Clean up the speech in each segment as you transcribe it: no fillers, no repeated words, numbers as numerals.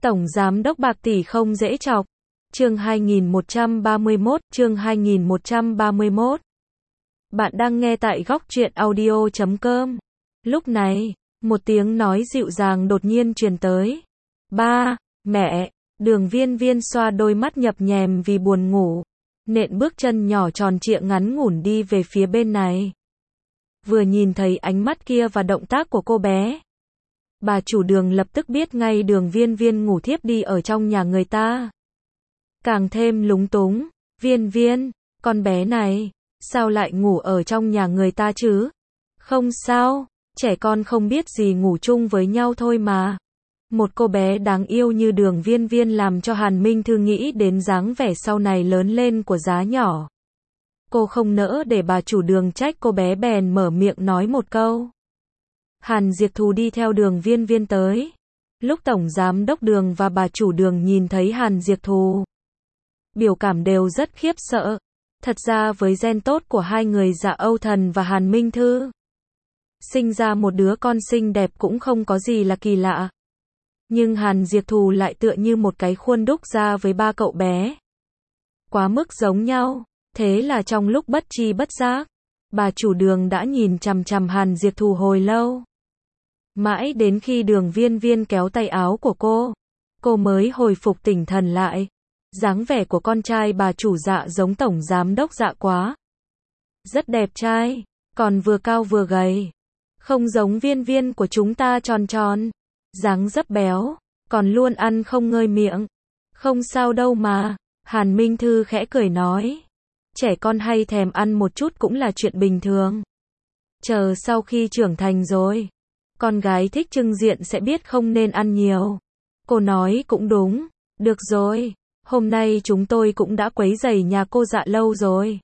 Tổng giám đốc bạc tỷ không dễ chọc. Chương 2131. Bạn đang nghe tại góc truyện audio.com. Lúc này, một tiếng nói dịu dàng đột nhiên truyền tới. Ba, mẹ, Đường Viên Viên xoa đôi mắt nhập nhèm vì buồn ngủ. Nện bước chân nhỏ tròn trịa ngắn ngủn đi về phía bên này. Vừa nhìn thấy ánh mắt kia và động tác của cô bé, bà chủ Đường lập tức biết ngay Đường Viên Viên ngủ thiếp đi ở trong nhà người ta. Càng thêm lúng túng, Viên Viên, con bé này, sao lại ngủ ở trong nhà người ta chứ? Không sao, trẻ con không biết gì ngủ chung với nhau thôi mà. Một cô bé đáng yêu như Đường Viên Viên làm cho Hàn Minh Thư nghĩ đến dáng vẻ sau này lớn lên của Giá nhỏ. Cô không nỡ để bà chủ Đường trách cô bé bèn mở miệng nói một câu. Hàn Diệp Thù đi theo Đường Viên Viên tới. Lúc Tổng Giám đốc Đường và bà chủ Đường nhìn thấy Hàn Diệp Thù, biểu cảm đều rất khiếp sợ. Thật ra với gen tốt của hai người Dạ Âu Thần và Hàn Minh Thư, sinh ra một đứa con xinh đẹp cũng không có gì là kỳ lạ. Nhưng Hàn Diệp Thù lại tựa như một cái khuôn đúc ra với ba cậu bé. Quá mức giống nhau. Thế là trong lúc bất tri bất giác, bà chủ Đường đã nhìn chằm chằm Hàn Diệp Thù hồi lâu. Mãi đến khi Đường Viên Viên kéo tay áo của cô mới hồi phục tỉnh thần lại. Dáng vẻ của con trai bà chủ Dạ giống tổng giám đốc Dạ quá. Rất đẹp trai, còn vừa cao vừa gầy. Không giống Viên Viên của chúng ta tròn tròn, dáng dấp béo, còn luôn ăn không ngơi miệng. Không sao đâu mà, Hàn Minh Thư khẽ cười nói. Trẻ con hay thèm ăn một chút cũng là chuyện bình thường. Chờ sau khi trưởng thành rồi, con gái thích trưng diện sẽ biết không nên ăn nhiều. Cô nói cũng đúng. Được rồi, hôm nay chúng tôi cũng đã quấy rầy nhà cô Dạ lâu rồi.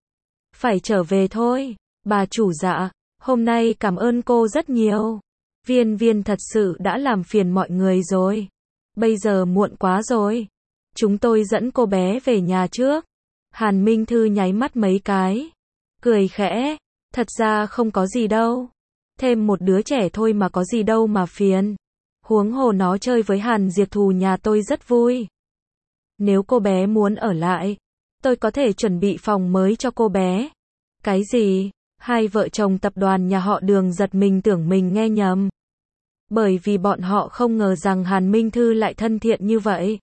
Phải trở về thôi. Bà chủ Dạ, hôm nay cảm ơn cô rất nhiều. Viên Viên thật sự đã làm phiền mọi người rồi. Bây giờ muộn quá rồi. Chúng tôi dẫn cô bé về nhà trước. Hàn Minh Thư nháy mắt mấy cái, cười khẽ, thật ra không có gì đâu. Thêm một đứa trẻ thôi mà có gì đâu mà phiền. Huống hồ nó chơi với Hàn Diệp Thù nhà tôi rất vui. Nếu cô bé muốn ở lại, tôi có thể chuẩn bị phòng mới cho cô bé. Cái gì? Hai vợ chồng tập đoàn nhà họ Đường giật mình tưởng mình nghe nhầm. Bởi vì bọn họ không ngờ rằng Hàn Minh Thư lại thân thiện như vậy.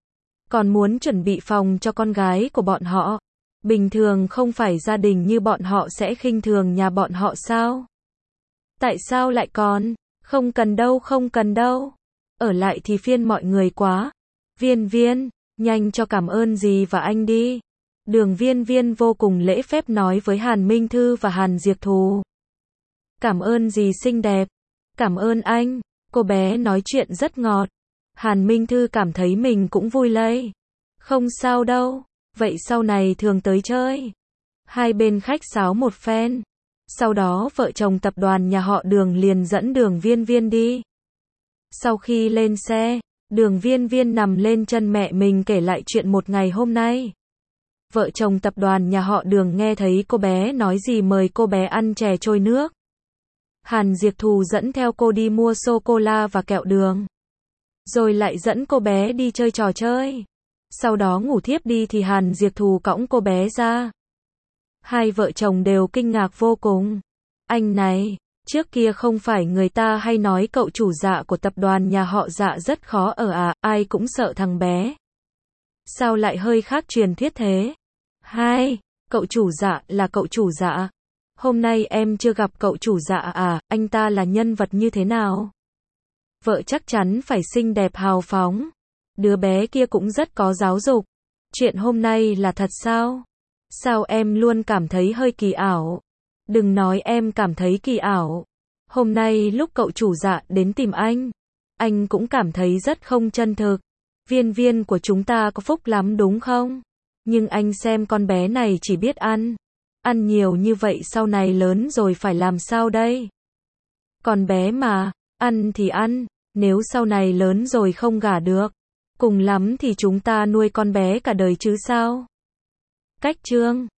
Còn muốn chuẩn bị phòng cho con gái của bọn họ. Bình thường không phải gia đình như bọn họ sẽ khinh thường nhà bọn họ sao? Tại sao lại còn? Không cần đâu, không cần đâu. Ở lại thì phiền mọi người quá. Viên Viên, nhanh cho cảm ơn dì và anh đi. Đường Viên Viên vô cùng lễ phép nói với Hàn Minh Thư và Hàn Diệp Thù. Cảm ơn dì xinh đẹp. Cảm ơn anh. Cô bé nói chuyện rất ngọt. Hàn Minh Thư cảm thấy mình cũng vui lây. Không sao đâu, vậy sau này thường tới chơi. Hai bên khách sáo một phen. Sau đó vợ chồng tập đoàn nhà họ Đường liền dẫn Đường Viên Viên đi. Sau khi lên xe, Đường Viên Viên nằm lên chân mẹ mình kể lại chuyện một ngày hôm nay. Vợ chồng tập đoàn nhà họ Đường nghe thấy cô bé nói gì mời cô bé ăn chè trôi nước. Hàn Diệp Thù dẫn theo cô đi mua sô-cô-la và kẹo đường. Rồi lại dẫn cô bé đi chơi trò chơi. Sau đó ngủ thiếp đi thì Hàn Diệp Thù cõng cô bé ra. Hai vợ chồng đều kinh ngạc vô cùng. Anh này, trước kia không phải người ta hay nói cậu chủ Dạ của tập đoàn nhà họ Dạ rất khó ở à, ai cũng sợ thằng bé. Sao lại hơi khác truyền thuyết thế? Hai, cậu chủ Dạ là cậu chủ Dạ. Hôm nay em chưa gặp cậu chủ Dạ à, anh ta là nhân vật như thế nào? Vợ chắc chắn phải xinh đẹp hào phóng. Đứa bé kia cũng rất có giáo dục. Chuyện hôm nay là thật sao? Sao em luôn cảm thấy hơi kỳ ảo? Đừng nói em cảm thấy kỳ ảo. Hôm nay lúc cậu chủ Dạ đến tìm anh cũng cảm thấy rất không chân thực. Viên Viên của chúng ta có phúc lắm đúng không? Nhưng anh xem con bé này chỉ biết ăn. Ăn nhiều như vậy sau này lớn rồi phải làm sao đây? Con bé mà, ăn thì ăn. Nếu sau này lớn rồi không gả được, cùng lắm thì chúng ta nuôi con bé cả đời chứ sao? Cách chương